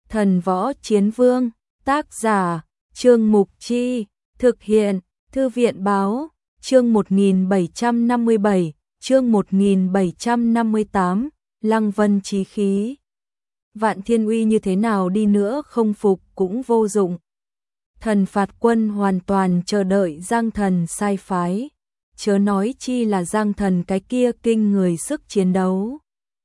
Thần Võ Chiến Vương, tác giả, Trương Mục Chi, thực hiện, Thư viện Báo, chương 1757, chương 1758, Lăng Vân chí khí. Vạn Thiên Uy như thế nào đi nữa không phục cũng vô dụng. Thần phạt quân hoàn toàn chờ đợi Giang Thần sai phái, chớ nói chi là Giang Thần cái kia kinh người sức chiến đấu.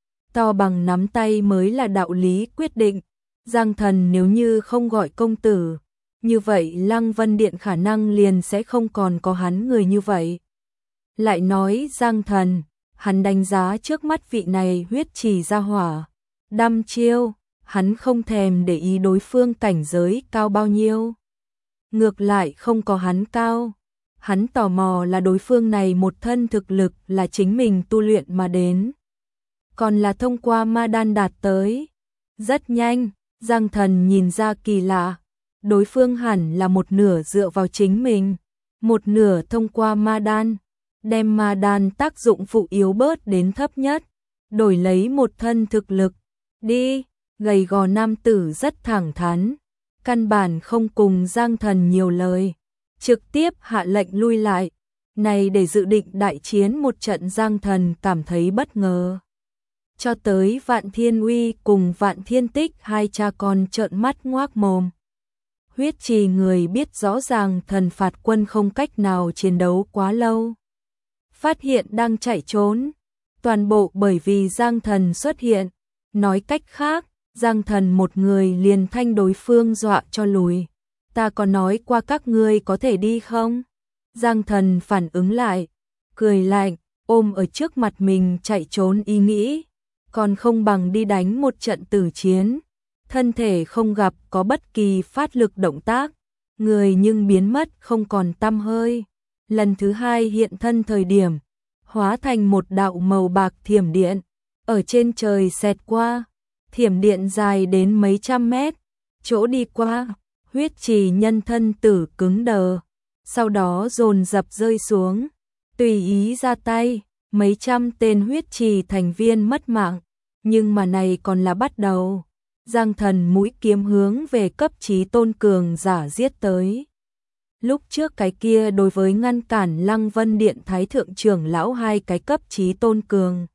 To bằng nắm tay mới là đạo lý quyết định. Giang Thần nếu như không gọi công tử, như vậy Lăng Vân Điện khả năng liền sẽ không còn có hắn người như vậy. Lại nói Giang Thần, hắn đánh giá trước mắt vị này huyết trì ra hỏa, đăm chiêu, hắn không thèm để ý đối phương cảnh giới cao bao nhiêu. Ngược lại không có hắn cao, hắn tò mò là đối phương này một thân thực lực là chính mình tu luyện mà đến, còn là thông qua ma đan đạt tới. Rất nhanh, Giang Thần nhìn ra kỳ lạ, đối phương hẳn là một nửa dựa vào chính mình, một nửa thông qua ma đan, đem ma đan tác dụng phụ yếu bớt đến thấp nhất, đổi lấy một thân thực lực. Đi, gầy gò nam tử rất thẳng thắn, căn bản không cùng Giang Thần nhiều lời, trực tiếp hạ lệnh lui lại. Này để dự định đại chiến một trận Giang Thần cảm thấy bất ngờ. Cho tới Vạn Thiên Uy cùng Vạn Thiên Tích hai cha con trợn mắt ngoác mồm. Huyết trì người biết rõ ràng thần phạt quân không cách nào chiến đấu quá lâu, phát hiện đang chạy trốn, toàn bộ bởi vì Giang Thần xuất hiện. Nói cách khác, Giang Thần một người liền thanh đối phương dọa cho lùi. Ta có nói qua các ngươi có thể đi không? Giang Thần phản ứng lại, cười lạnh, ôm ở trước mặt mình chạy trốn ý nghĩ, còn không bằng đi đánh một trận tử chiến. Thân thể không gặp có bất kỳ phát lực động tác, người nhưng biến mất không còn tăm hơi. Lần thứ hai hiện thân thời điểm, hóa thành một đạo màu bạc thiểm điện, ở trên trời xẹt qua, thiểm điện dài đến mấy trăm mét, chỗ đi qua, huyết trì nhân thân tử cứng đờ, sau đó dồn dập rơi xuống, tùy ý ra tay, mấy trăm tên huyết trì thành viên mất mạng, nhưng mà này còn là bắt đầu. Giang Thần mũi kiếm hướng về cấp chí tôn cường giả giết tới. Lúc trước cái kia đối với ngăn cản Lăng Vân Điện Thái Thượng trưởng lão hai cái cấp chí tôn cường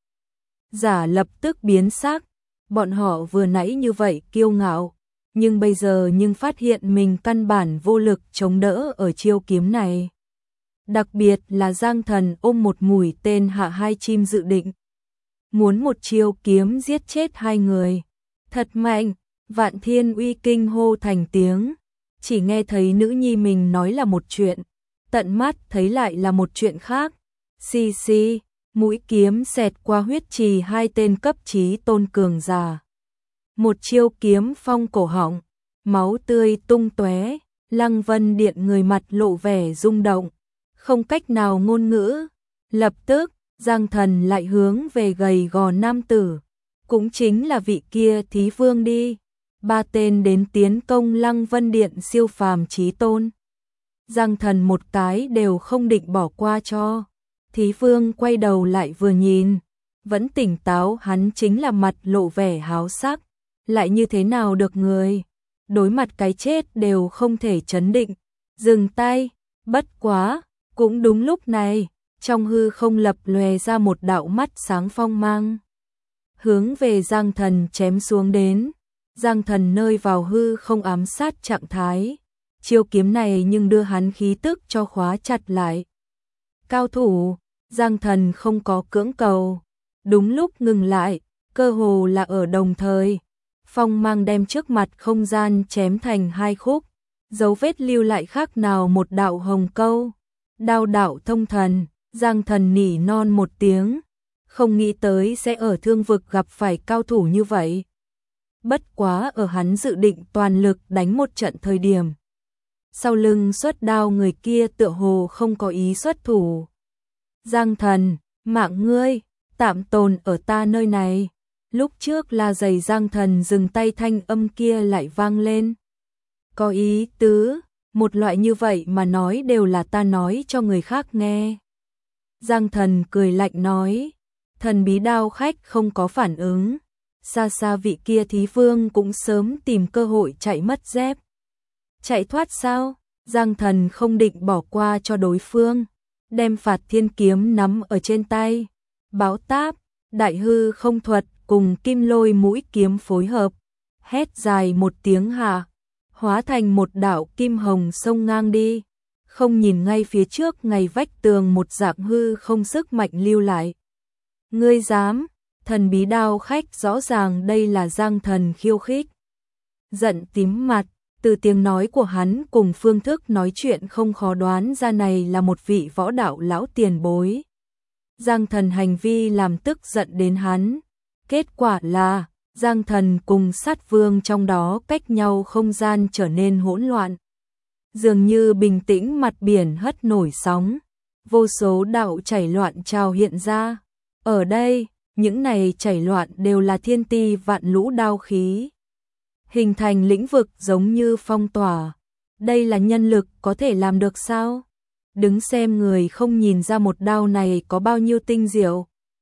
giả lập tức biến sắc, bọn họ vừa nãy như vậy kiêu ngạo, nhưng bây giờ phát hiện mình căn bản vô lực chống đỡ ở chiêu kiếm này. Đặc biệt là Giang Thần ôm một mũi tên hạ hai chim dự định, muốn một chiêu kiếm giết chết hai người. Thật mạnh, Vạn Thiên Uy kinh hô thành tiếng, chỉ nghe thấy nữ nhi mình nói là một chuyện, tận mắt thấy lại là một chuyện khác. Xì xì, mũi kiếm xẹt qua huyết trì hai tên cấp chí tôn cường giả. Một chiêu kiếm phong cổ họng, máu tươi tung tóe, Lăng Vân Điện người mặt lộ vẻ rung động, không cách nào ngôn ngữ. Lập tức, Giang Thần lại hướng về gầy gò nam tử, cũng chính là vị kia Thí Vương đi. Ba tên đến tiến công Lăng Vân Điện siêu phàm chí tôn. Giang Thần một cái đều không định bỏ qua cho. Thí Vương quay đầu lại vừa nhìn, vẫn tỉnh táo, hắn chính là mặt lộ vẻ háo sắc, lại như thế nào được người, đối mặt cái chết đều không thể trấn định, dừng tay. Bất quá, cũng đúng lúc này, trong hư không lập lòe ra một đạo mắt sáng phong mang, hướng về Giang Thần chém xuống đến. Giang Thần nơi vào hư không ám sát trạng thái, chiêu kiếm này nhưng đưa hắn khí tức cho khóa chặt lại. Cao thủ, Giang Thần không có cưỡng cầu, đúng lúc ngừng lại, cơ hồ là ở đồng thời, phong mang đem trước mặt không gian chém thành hai khúc, dấu vết lưu lại khác nào một đạo hồng câu. Đao đạo thông thần, Giang Thần nỉ non một tiếng, không nghĩ tới sẽ ở thương vực gặp phải cao thủ như vậy. Bất quá ở hắn dự định toàn lực đánh một trận thời điểm, sau lưng xuất đao người kia tựa hồ không có ý xuất thủ. Giang Thần, mạng ngươi, tạm tồn ở ta nơi này. Lúc trước là giày Giang Thần dừng tay thanh âm kia lại vang lên. Có ý tứ, một loại như vậy mà nói đều là ta nói cho người khác nghe. Giang Thần cười lạnh nói, thần bí đao khách không có phản ứng. xa xa vị kia thí vương cũng sớm tìm cơ hội chạy mất dép. Chạy thoát sao? Giang Thần không định bỏ qua cho đối phương, đem Phạt Thiên kiếm nắm ở trên tay. Báo táp, đại hư không thuật cùng kim lôi mũi kiếm phối hợp, hét dài một tiếng hạ, hóa thành một đạo kim hồng sông ngang đi, không nhìn ngay phía trước ngày vách tường một dạng hư không sức mạnh lưu lại. Ngươi dám? Thần bí đao khách rõ ràng đây là Giang Thần khiêu khích. Giận tím mặt, từ tiếng nói của hắn cùng phương thức nói chuyện không khó đoán ra này là một vị võ đạo lão tiền bối. Giang Thần hành vi làm tức giận đến hắn. Kết quả là, Giang Thần cùng sát vương trong đó cách nhau không gian trở nên hỗn loạn. Dường như bình tĩnh mặt biển hất nổi sóng, vô số đạo chảy loạn trào hiện ra. Ở đây, những này chảy loạn đều là thiên ti vạn lũ đao khí. Hình thành lĩnh vực giống như phong tỏa. Đây là nhân lực có thể làm được sao? Đứng xem người không nhìn ra một đao này có bao nhiêu tinh diệu.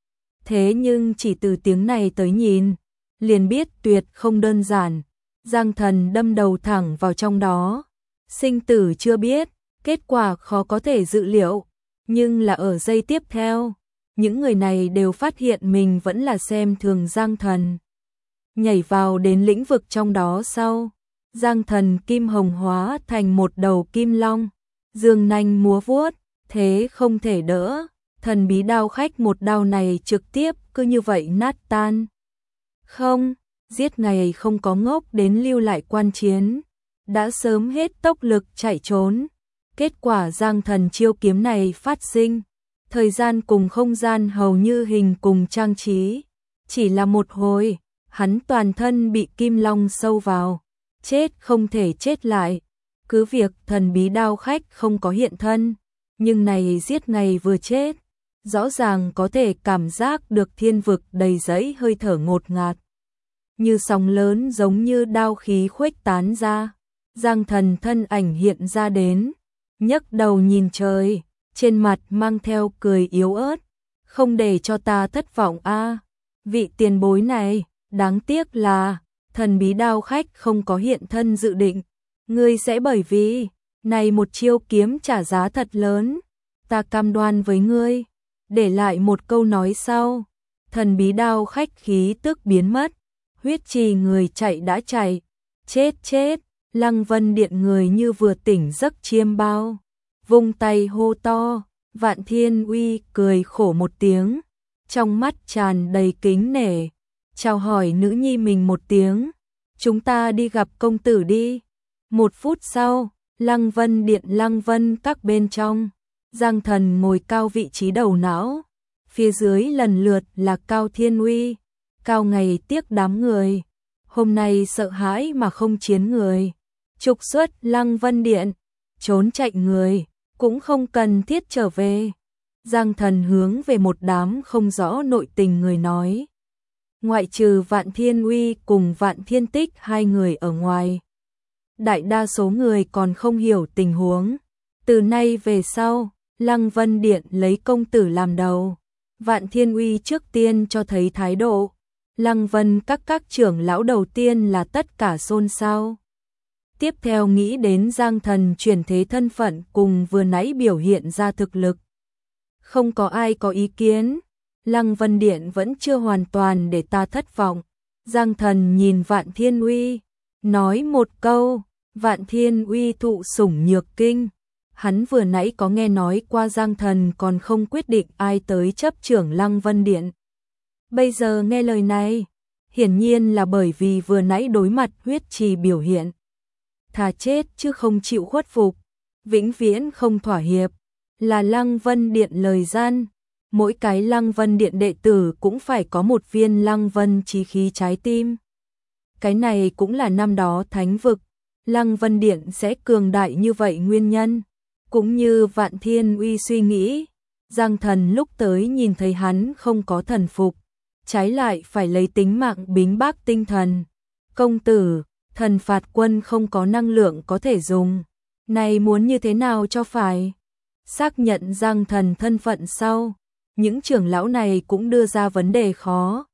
Thế nhưng chỉ từ tiếng này tới nhìn, liền biết tuyệt không đơn giản. Giang Thần đâm đầu thẳng vào trong đó. Sinh tử chưa biết, kết quả khó có thể dự liệu. Nhưng là ở giây tiếp theo, những người này đều phát hiện mình vẫn là xem thường Giang Thần. Nhảy vào đến lĩnh vực trong đó sau, Giang Thần kim hồng hóa thành một đầu kim long, dương nanh múa vuốt, thế không thể đỡ. Thần bí đao khách một đao này trực tiếp cứ như vậy nát tan. Không, giết ngày không có ngốc đến lưu lại quan chiến, đã sớm hết tốc lực chạy trốn. Kết quả Giang Thần chiêu kiếm này phát sinh, thời gian cùng không gian hầu như hình cùng trang trí, chỉ là một hồi, hắn toàn thân bị kim long sâu vào, chết không thể chết lại. Cứ việc thần bí đao khách không có hiện thân, nhưng này giết ngày vừa chết, rõ ràng có thể cảm giác được thiên vực đầy rẫy hơi thở ngột ngạt. Như sóng lớn giống như đao khí khuếch tán ra, Giang Thần thân ảnh hiện ra đến, nhấc đầu nhìn trời, trên mặt mang theo cười yếu ớt, không để cho ta thất vọng a, vị tiền bối này, đáng tiếc là thần bí đao khách không có hiện thân dự định, ngươi sẽ bởi vì này một chiêu kiếm trả giá thật lớn, ta cam đoan với ngươi. Để lại một câu nói sau, thần bí đao khách khí tức biến mất, huyết trì người chạy đã chạy, chết, Lăng Vân Điện người như vừa tỉnh giấc chiêm bao, vung tay hô to. Vạn Thiên Uy cười khổ một tiếng, trong mắt tràn đầy kính nể, chào hỏi nữ nhi mình một tiếng, chúng ta đi gặp công tử đi. Một phút sau, Lăng Vân Điện Lăng Vân các bên trong, Giang Thần ngồi cao vị trí đầu não, phía dưới lần lượt là Cao Thiên Uy, Cao Ngày tiếc đám người, hôm nay sợ hãi mà không chiến người, trục xuất Lăng Vân Điện, trốn chạy người, cũng không cần thiết trở về. Giang Thần hướng về một đám không rõ nội tình người nói, ngoại trừ Vạn Thiên Uy cùng Vạn Thiên Tích hai người ở ngoài, đại đa số người còn không hiểu tình huống. Từ nay về sau, Lăng Vân Điện lấy công tử làm đầu. Vạn Thiên Uy trước tiên cho thấy thái độ. Lăng Vân các trưởng lão đầu tiên là tất cả xôn xao. Tiếp theo nghĩ đến Giang Thần chuyển thế thân phận cùng vừa nãy biểu hiện ra thực lực. Không có ai có ý kiến. Lăng Vân Điện vẫn chưa hoàn toàn để ta thất vọng. Giang Thần nhìn Vạn Thiên Uy, nói một câu, Vạn Thiên Uy thụ sủng nhược kinh. Hắn vừa nãy có nghe nói qua Giang Thần còn không quyết định ai tới chấp trưởng Lăng Vân Điện. Bây giờ nghe lời này, hiển nhiên là bởi vì vừa nãy đối mặt huyết trì biểu hiện. Thà chết chứ không chịu khuất phục, vĩnh viễn không thỏa hiệp, là Lăng Vân Điện lời gian. Mỗi cái Lăng Vân Điện đệ tử cũng phải có một viên Lăng Vân chí khí trái tim. Cái này cũng là năm đó thánh vực, Lăng Vân Điện sẽ cường đại như vậy nguyên nhân. Cũng như Vạn Thiên Uy suy nghĩ, Giang Thần lúc tới nhìn thấy hắn không có thần phục, trái lại phải lấy tính mạng bính bác tinh thần. Công tử, thần phạt quân không có năng lượng có thể dùng, này muốn như thế nào cho phải? Xác nhận Giang Thần thân phận sau, những trưởng lão này cũng đưa ra vấn đề khó.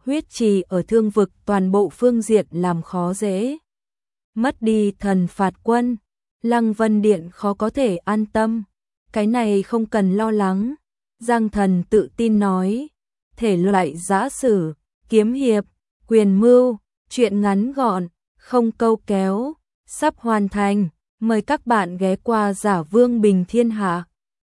huyết trì ở Thương vực toàn bộ phương diện làm khó dễ. Mất đi thần phạt quân, Lăng Vân Điện khó có thể an tâm. Cái này không cần lo lắng. Giang Thần tự tin nói. Thể loại giã sử, kiếm hiệp, quyền mưu, truyện ngắn gọn, không câu kéo, sắp hoàn thành. Mời các bạn ghé qua Giả Vương Bình Thiên Hạ.